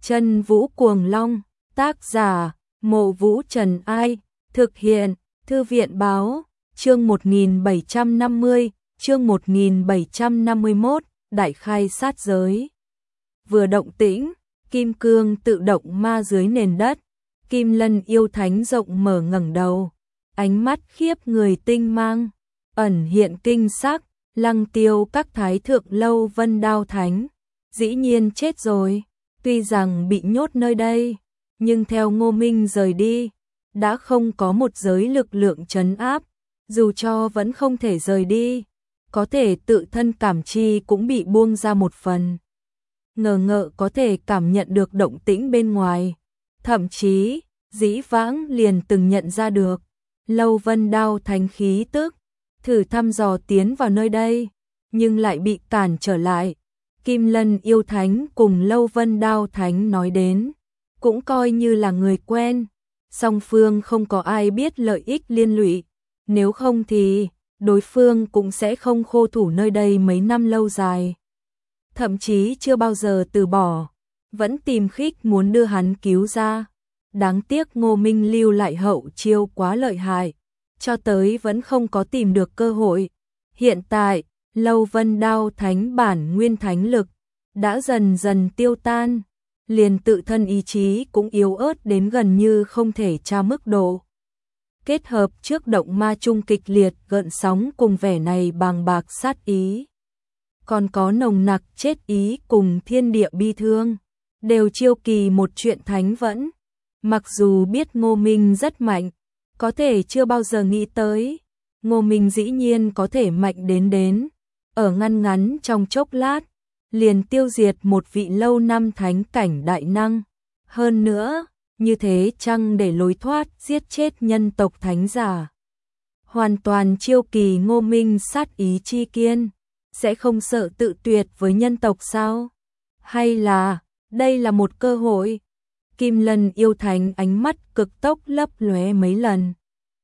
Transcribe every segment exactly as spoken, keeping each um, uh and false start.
Chân Vũ Cuồng Long, tác giả, Mộ Vũ Trần Ai, thực hiện, Thư viện Báo, chương một nghìn bảy trăm năm mươi, chương một nghìn bảy trăm năm mươi mốt, đại khai sát giới. Vừa động tĩnh, kim cương tự động ma dưới nền đất, Kim Lân yêu thánh rộng mở ngẩng đầu, ánh mắt khiếp người tinh mang, ẩn hiện kinh sắc, Lăng Tiêu các thái thượng Lâu Vân Đao Thánh, dĩ nhiên chết rồi, tuy rằng bị nhốt nơi đây, nhưng theo Ngô Minh rời đi, đã không có một giới lực lượng trấn áp, dù cho vẫn không thể rời đi, có thể tự thân cảm chi cũng bị buông ra một phần. Ngờ ngợ có thể cảm nhận được động tĩnh bên ngoài, thậm chí, dĩ vãng liền từng nhận ra được, Lâu Vân Đao Thánh khí tức, thử thăm dò tiến vào nơi đây, nhưng lại bị cản trở lại. Kim Lân yêu thánh cùng Lâu Vân Đao Thánh nói đến, cũng coi như là người quen, song phương không có ai biết lợi ích liên lụy, nếu không thì đối phương cũng sẽ không khô thủ nơi đây mấy năm lâu dài. Thậm chí chưa bao giờ từ bỏ, vẫn tìm khích muốn đưa hắn cứu ra. Đáng tiếc Ngô Minh lưu lại hậu chiêu quá lợi hại, cho tới vẫn không có tìm được cơ hội. Hiện tại, Lâu Vân Đao Thánh bản nguyên thánh lực đã dần dần tiêu tan, liền tự thân ý chí cũng yếu ớt đến gần như không thể tra mức độ. Kết hợp trước động ma trung kịch liệt gợn sóng cùng vẻ này bàng bạc sát ý, còn có nồng nặc chết ý cùng thiên địa bi thương, đều chiêu kỳ một chuyện thánh vẫn. Mặc dù biết Ngô Minh rất mạnh, có thể chưa bao giờ nghĩ tới, Ngô Minh dĩ nhiên có thể mạnh đến đến, ở ngăn ngắn trong chốc lát, liền tiêu diệt một vị lâu năm thánh cảnh đại năng. Hơn nữa, như thế chăng để lối thoát giết chết nhân tộc thánh giả. Hoàn toàn chiêu kỳ Ngô Minh sát ý chi kiên, sẽ không sợ tự tuyệt với nhân tộc sao? Hay là, đây là một cơ hội? Kim Lân yêu thánh ánh mắt cực tốc lấp lóe mấy lần.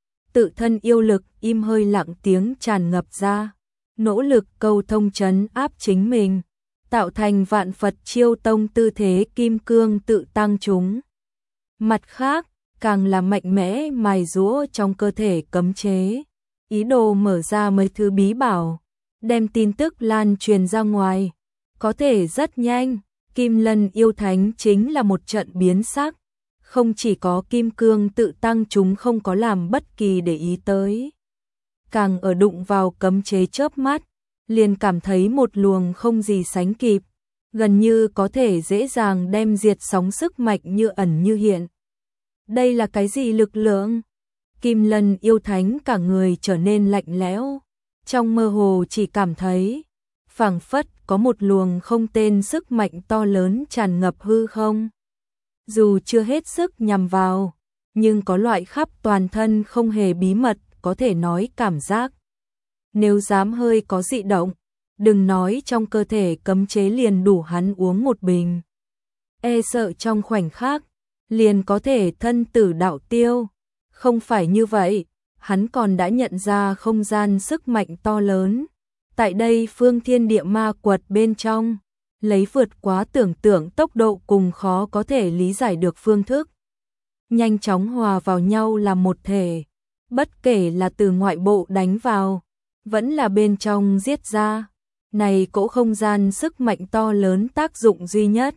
Tự thân yêu lực im hơi lặng tiếng tràn ngập ra, nỗ lực câu thông trấn áp chính mình, tạo thành vạn Phật chiêu tông tư thế kim cương tự tăng chúng. Mặt khác, càng là mạnh mẽ mài giũa trong cơ thể cấm chế, ý đồ mở ra mấy thứ bí bảo, đem tin tức lan truyền ra ngoài, có thể rất nhanh. Kim Lân yêu thánh chính là một trận biến sắc, không chỉ có kim cương tự tăng chúng không có làm bất kỳ để ý tới. Càng ở đụng vào cấm chế chớp mắt, liền cảm thấy một luồng không gì sánh kịp, gần như có thể dễ dàng đem diệt sóng sức mạnh như ẩn như hiện. Đây là cái gì lực lượng? Kim Lân yêu thánh cả người trở nên lạnh lẽo, trong mơ hồ chỉ cảm thấy phảng phất có một luồng không tên sức mạnh to lớn tràn ngập hư không. Dù chưa hết sức nhằm vào, nhưng có loại khắp toàn thân không hề bí mật có thể nói cảm giác. Nếu dám hơi có dị động, đừng nói trong cơ thể cấm chế liền đủ hắn uống một bình. E sợ trong khoảnh khắc, liền có thể thân tử đạo tiêu. Không phải như vậy, hắn còn đã nhận ra không gian sức mạnh to lớn. Tại đây phương thiên địa ma quật bên trong, lấy vượt quá tưởng tượng tốc độ cùng khó có thể lý giải được phương thức. Nhanh chóng hòa vào nhau là một thể, bất kể là từ ngoại bộ đánh vào, vẫn là bên trong giết ra. Này cỗ không gian sức mạnh to lớn tác dụng duy nhất,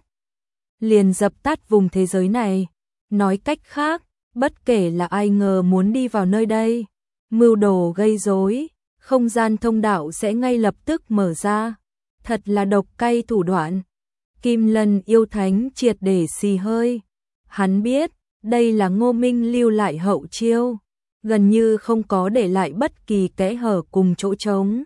liền dập tắt vùng thế giới này. Nói cách khác, bất kể là ai ngờ muốn đi vào nơi đây, mưu đồ gây rối, không gian thông đạo sẽ ngay lập tức mở ra. Thật là độc cay thủ đoạn. Kim Lân yêu thánh triệt để xì hơi. Hắn biết, đây là Ngô Minh lưu lại hậu chiêu, gần như không có để lại bất kỳ kẽ hở cùng chỗ trống.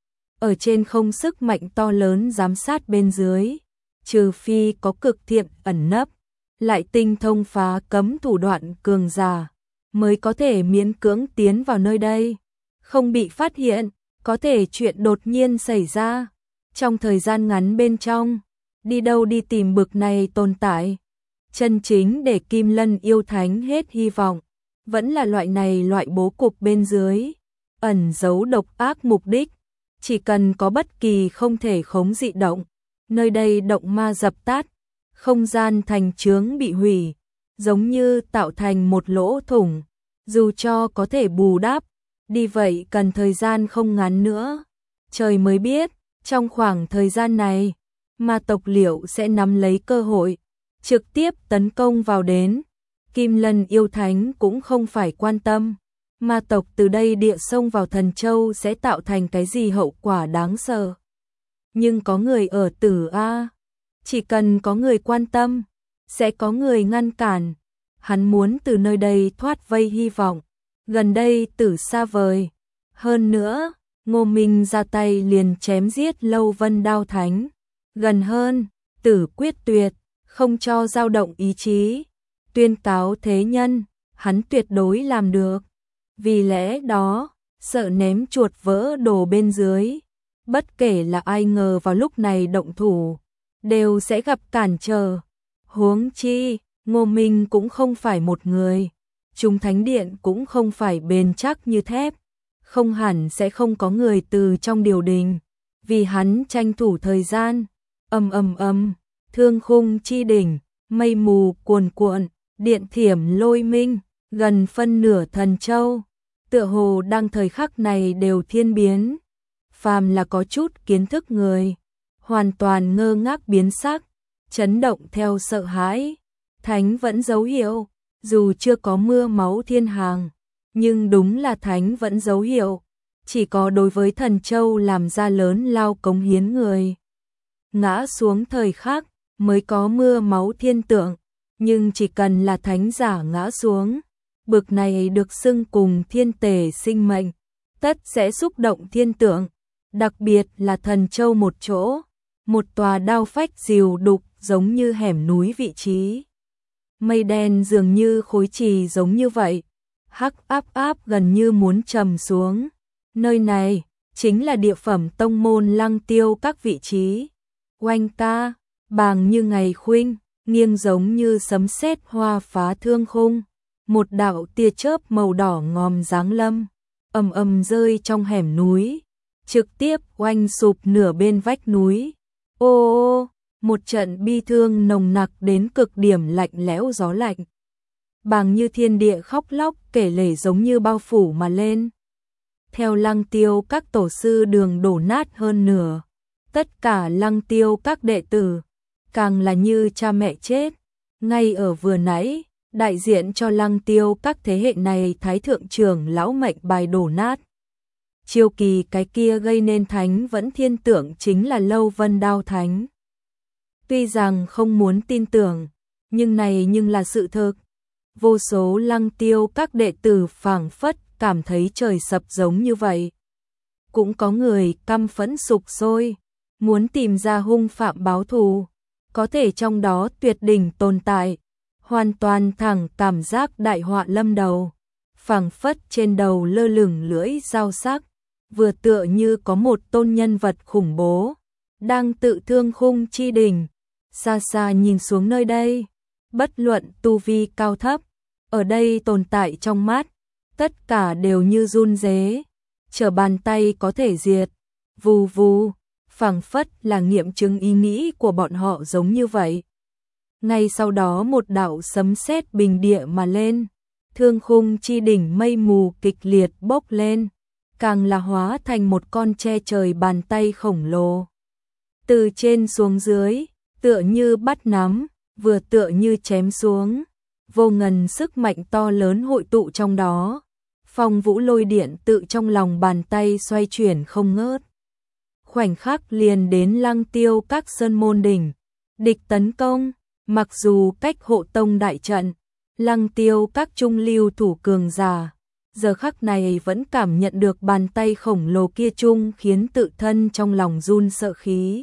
Ở trên không sức mạnh to lớn giám sát bên dưới, trừ phi có cực thiện ẩn nấp, lại tinh thông phá cấm thủ đoạn cường giả, mới có thể miễn cưỡng tiến vào nơi đây. Không bị phát hiện, có thể chuyện đột nhiên xảy ra. Trong thời gian ngắn bên trong, đi đâu đi tìm bực này tồn tại. Chân chính để Kim Lân yêu thánh hết hy vọng, vẫn là loại này loại bố cục bên dưới, ẩn giấu độc ác mục đích. Chỉ cần có bất kỳ không thể khống dị động, nơi đây động ma dập tắt, không gian thành chướng bị hủy, giống như tạo thành một lỗ thủng, dù cho có thể bù đắp, đi vậy cần thời gian không ngắn nữa. Trời mới biết, trong khoảng thời gian này, ma tộc liệu sẽ nắm lấy cơ hội, trực tiếp tấn công vào đến. Kim Lân yêu thánh cũng không phải quan tâm, ma tộc từ đây địa xông vào Thần Châu sẽ tạo thành cái gì hậu quả đáng sợ. Nhưng có người ở Tử A, chỉ cần có người quan tâm, sẽ có người ngăn cản. Hắn muốn từ nơi đây thoát vây hy vọng, gần đây Tử xa vời. Hơn nữa, Ngô Minh ra tay liền chém giết Lâu Vân Đao Thánh. Gần hơn, Tử quyết tuyệt, không cho dao động ý chí. Tuyên cáo thế nhân, hắn tuyệt đối làm được. Vì lẽ đó, sợ ném chuột vỡ đồ bên dưới. Bất kể là ai ngờ vào lúc này động thủ, đều sẽ gặp cản trở. Huống chi, Ngô Minh cũng không phải một người. Chúng thánh điện cũng không phải bền chắc như thép. Không hẳn sẽ không có người từ trong điều đình. Vì hắn tranh thủ thời gian. Ầm ầm ầm, thương khung chi đỉnh, mây mù cuồn cuộn, điện thiểm lôi minh, gần phân nửa Thần Châu. Tựa hồ đang thời khắc này đều thiên biến. Phàm là có chút kiến thức người, hoàn toàn ngơ ngác biến sắc, chấn động theo sợ hãi. Thánh vẫn dấu hiệu, dù chưa có mưa máu thiên hàng, nhưng đúng là thánh vẫn dấu hiệu, chỉ có đối với Thần Châu làm ra lớn lao cống hiến người. Ngã xuống thời khắc, mới có mưa máu thiên tượng, nhưng chỉ cần là thánh giả ngã xuống, bực này được xưng cùng thiên tể sinh mệnh, tất sẽ xúc động thiên tượng, đặc biệt là Thần Châu một chỗ, một tòa đao phách dìu đục giống như hẻm núi vị trí. Mây đen dường như khối trì giống như vậy, hắc áp áp gần như muốn trầm xuống. Nơi này chính là địa phẩm tông môn Lăng Tiêu các vị trí. Oanh ca, bàng như ngày khuynh, nghiêng giống như sấm sét hoa phá thương khung. Một đạo tia chớp màu đỏ ngòm giáng lâm, ầm ầm rơi trong hẻm núi, trực tiếp oanh sụp nửa bên vách núi. Ô ô, một trận bi thương nồng nặc đến cực điểm lạnh lẽo gió lạnh. Bàng như thiên địa khóc lóc kể lể giống như bao phủ mà lên. Theo Lăng Tiêu các tổ sư đường đổ nát hơn nửa. Tất cả Lăng Tiêu các đệ tử, càng là như cha mẹ chết. Ngay ở vừa nãy, đại diện cho Lăng Tiêu các thế hệ này Thái Thượng trưởng lão mệnh bài đổ nát. Chiêu kỳ cái kia gây nên thánh vẫn thiên tượng chính là Lâu Vân Đao Thánh. Tuy rằng không muốn tin tưởng, nhưng này nhưng là sự thực. Vô số Lăng Tiêu các đệ tử phảng phất cảm thấy trời sập giống như vậy. Cũng có người căm phẫn sục sôi, muốn tìm ra hung phạm báo thù, có thể trong đó tuyệt đỉnh tồn tại, hoàn toàn thẳng cảm giác đại họa lâm đầu, phảng phất trên đầu lơ lửng lưỡi dao sắc, vừa tựa như có một tôn nhân vật khủng bố, đang tự thương khung chi đỉnh, xa xa nhìn xuống nơi đây, bất luận tu vi cao thấp, ở đây tồn tại trong mắt, tất cả đều như run rế, trở bàn tay có thể diệt, vù vù, phảng phất là nghiệm chứng ý nghĩ của bọn họ giống như vậy. Ngay sau đó một đạo sấm sét bình địa mà lên, thương khung chi đỉnh mây mù kịch liệt bốc lên, càng là hóa thành một con che trời bàn tay khổng lồ. Từ trên xuống dưới, tựa như bắt nắm, vừa tựa như chém xuống, vô ngần sức mạnh to lớn hội tụ trong đó. Phong vũ lôi điện tự trong lòng bàn tay xoay chuyển không ngớt. Khoảnh khắc liền đến Lăng Tiêu các sơn môn đỉnh, địch tấn công, mặc dù cách hộ tông đại trận, Lăng Tiêu các trung lưu thủ cường giả, giờ khắc này vẫn cảm nhận được bàn tay khổng lồ kia chung khiến tự thân trong lòng run sợ khí.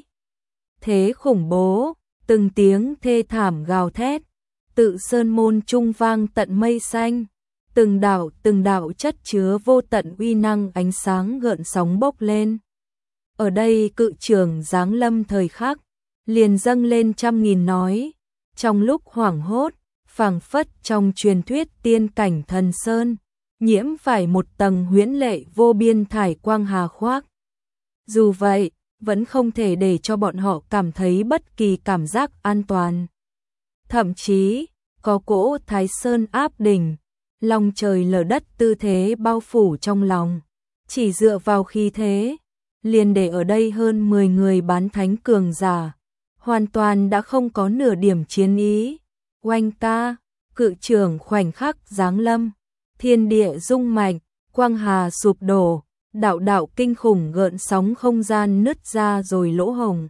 Thế khủng bố, từng tiếng thê thảm gào thét, tự sơn môn trung vang tận mây xanh, từng đạo từng đạo chất chứa vô tận uy năng ánh sáng gợn sóng bốc lên. Ở đây cự trường giáng lâm thời khắc, liền dâng lên trăm nghìn nói, trong lúc hoảng hốt, phảng phất trong truyền thuyết tiên cảnh thần sơn, nhiễm phải một tầng huyễn lệ vô biên thải quang hà khoác. Dù vậy, vẫn không thể để cho bọn họ cảm thấy bất kỳ cảm giác an toàn. thậm chí có cỗ Thái Sơn áp đỉnh, lòng trời lở đất tư thế bao phủ trong lòng. Chỉ dựa vào khí thế, liền để ở đây hơn mười người bán thánh cường giả, hoàn toàn đã không có nửa điểm chiến ý. Oanh ta, cự trưởng khoảnh khắc giáng lâm, thiên địa rung mạnh, quang hà sụp đổ, đạo đạo kinh khủng gợn sóng không gian nứt ra rồi lỗ hồng.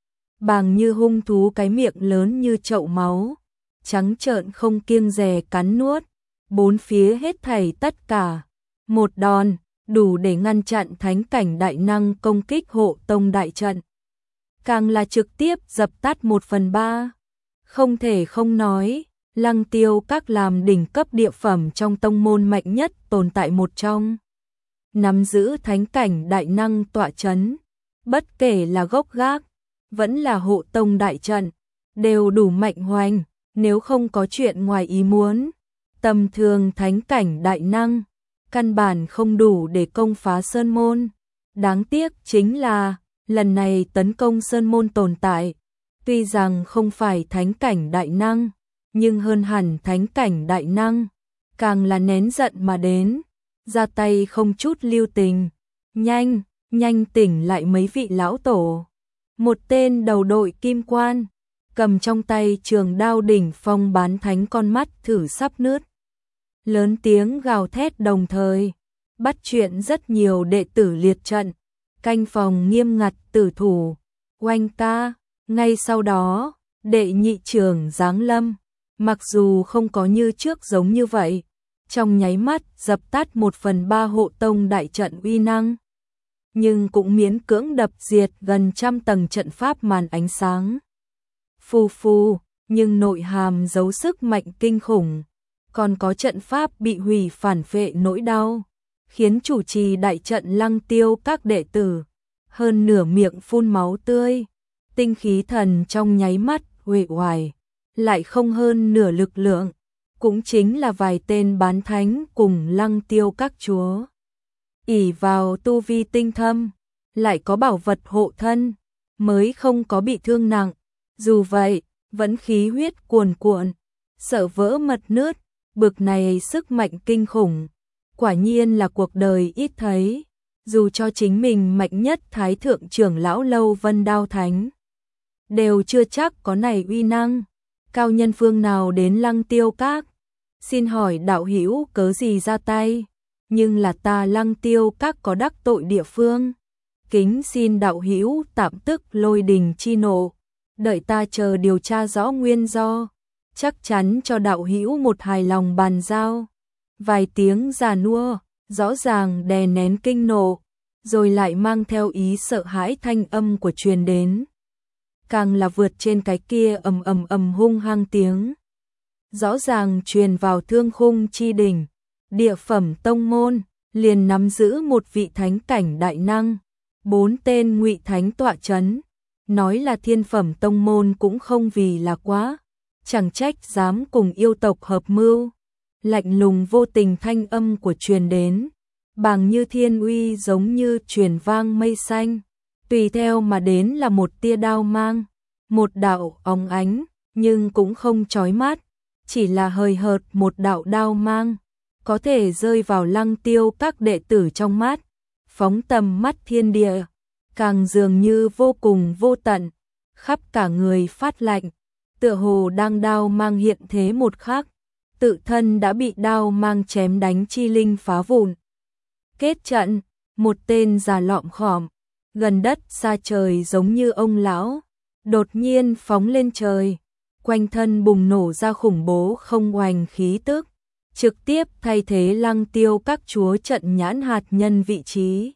Bàng như hung thú cái miệng lớn như chậu máu, trắng trợn không kiêng dè cắn nuốt, bốn phía hết thảy tất cả. Một đòn, đủ để ngăn chặn thánh cảnh đại năng công kích hộ tông đại trận. Càng là trực tiếp dập tắt một phần ba. Không thể không nói, Lăng Tiêu Các làm đỉnh cấp địa phẩm trong tông môn mạnh nhất tồn tại một trong. Nắm giữ thánh cảnh đại năng tọa chấn, bất kể là gốc gác, vẫn là hộ tông đại trận, đều đủ mạnh hoành, nếu không có chuyện ngoài ý muốn. Tầm thường thánh cảnh đại năng, căn bản không đủ để công phá Sơn Môn. Đáng tiếc chính là, lần này tấn công Sơn Môn tồn tại, tuy rằng không phải thánh cảnh đại năng, nhưng hơn hẳn thánh cảnh đại năng, càng là nén giận mà đến, ra tay không chút lưu tình. Nhanh, nhanh tỉnh lại mấy vị lão tổ. Một tên đầu đội kim quan, cầm trong tay trường đao đỉnh phong bán thánh, con mắt thử sắp nứt. Lớn tiếng gào thét đồng thời, bắt chuyện rất nhiều đệ tử liệt trận, canh phòng nghiêm ngặt tử thủ. Oanh ta, ngay sau đó, đệ nhị trưởng giáng lâm, mặc dù không có như trước giống như vậy, trong nháy mắt dập tắt một phần ba hộ tông đại trận uy năng, nhưng cũng miễn cưỡng đập diệt gần trăm tầng trận pháp màn ánh sáng. Phù phù, nhưng nội hàm giấu sức mạnh kinh khủng, còn có trận pháp bị hủy phản phệ nỗi đau, khiến chủ trì đại trận Lăng Tiêu Các đệ tử hơn nửa miệng phun máu tươi, tinh khí thần trong nháy mắt uể oải, lại không hơn nửa lực lượng, cũng chính là vài tên bán thánh cùng Lăng Tiêu Các chúa. Ỷ vào tu vi tinh thâm, lại có bảo vật hộ thân, mới không có bị thương nặng. Dù vậy, vẫn khí huyết cuồn cuộn, sợ vỡ mật nứt, bực này sức mạnh kinh khủng, quả nhiên là cuộc đời ít thấy. Dù cho chính mình mạnh nhất Thái Thượng trưởng lão Lâu Vân Đao Thánh, đều chưa chắc có này uy năng. Cao nhân phương nào đến Lăng Tiêu Các? Xin hỏi đạo hữu cớ gì ra tay? Nhưng là ta Lăng Tiêu Các có đắc tội địa phương, kính xin đạo hữu tạm tức lôi đình chi nộ, đợi ta chờ điều tra rõ nguyên do, chắc chắn cho đạo hữu một hài lòng bàn giao. Vài tiếng già nua, rõ ràng đè nén kinh nộ, rồi lại mang theo ý sợ hãi thanh âm của truyền đến. Càng là vượt trên cái kia ầm ầm ầm hung hăng tiếng. Rõ ràng truyền vào Thương Khung chi đỉnh, địa phẩm tông môn, liền nắm giữ một vị thánh cảnh đại năng, bốn tên ngụy thánh tọa chấn. Nói là thiên phẩm tông môn cũng không vì là quá, chẳng trách dám cùng yêu tộc hợp mưu. Lạnh lùng vô tình thanh âm của truyền đến, bằng như thiên uy giống như truyền vang mây xanh, tùy theo mà đến là một tia đao mang, một đạo óng ánh, nhưng cũng không chói mắt, chỉ là hời hợt một đạo đao mang, có thể rơi vào Lăng Tiêu Các đệ tử trong mắt, phóng tầm mắt thiên địa, càng dường như vô cùng vô tận, khắp cả người phát lạnh, tựa hồ đang đao mang hiện thế một khắc, tự thân đã bị đao mang chém đánh chi linh phá vụn. Kết trận, một tên già lọm khòm, gần đất xa trời giống như ông lão, đột nhiên phóng lên trời, quanh thân bùng nổ ra khủng bố không oanh khí tức, trực tiếp thay thế Lăng Tiêu Các chúa trận nhãn hạt nhân vị trí.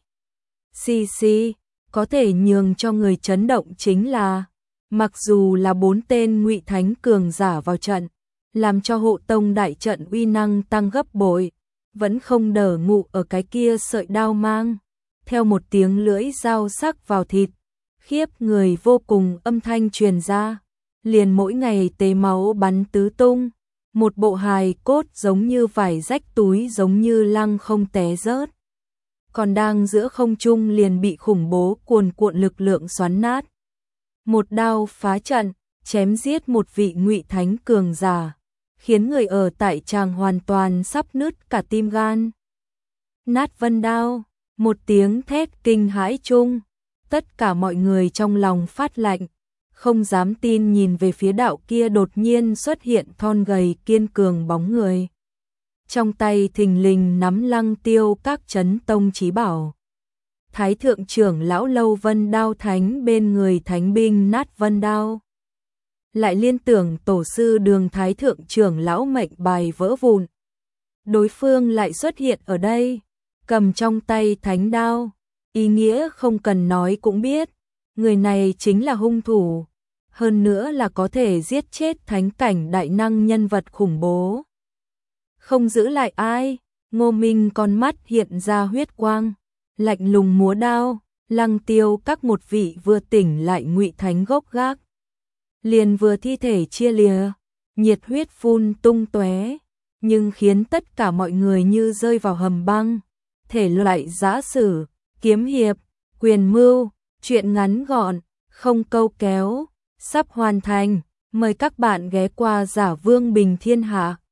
Xì xì, có thể nhường cho người chấn động chính là, mặc dù là bốn tên ngụy thánh cường giả vào trận, làm cho hộ tông đại trận uy năng tăng gấp bội, vẫn không đỡ ngụ ở cái kia sợi đao mang. Theo một tiếng lưỡi dao sắc vào thịt, khiếp người vô cùng âm thanh truyền ra, liền mỗi ngày tế máu bắn tứ tung, một bộ hài cốt giống như vải rách túi giống như lăng không té rớt. Còn đang giữa không trung liền bị khủng bố cuồn cuộn lực lượng xoắn nát. Một đao phá trận, chém giết một vị ngụy thánh cường giả, khiến người ở tại tràng hoàn toàn sắp nứt cả tim gan. Nát vân đao, một tiếng thét kinh hãi chung, tất cả mọi người trong lòng phát lạnh, không dám tin nhìn về phía đạo kia đột nhiên xuất hiện thon gầy kiên cường bóng người. Trong tay thình lình nắm lăng tiêu các chấn tông chí bảo. Thái thượng trưởng lão Lâu Vân Đao Thánh bên người thánh binh Nát Vân Đao. Lại liên tưởng tổ sư Đường Thái thượng trưởng lão mệnh bài vỡ vụn. Đối phương lại xuất hiện ở đây, cầm trong tay thánh đao, ý nghĩa không cần nói cũng biết, người này chính là hung thủ, hơn nữa là có thể giết chết thánh cảnh đại năng nhân vật khủng bố. Không giữ lại ai, Ngô Minh con mắt hiện ra huyết quang, lạnh lùng múa đao, lăng tiêu các một vị vừa tỉnh lại ngụy thánh gốc gác. Liền vừa thi thể chia lìa, nhiệt huyết phun tung tóe, nhưng khiến tất cả mọi người như rơi vào hầm băng. Thể loại giã sử, kiếm hiệp, quyền mưu, truyện ngắn gọn, không câu kéo, sắp hoàn thành. Mời các bạn ghé qua Giả Vương Bình Thiên Hạ.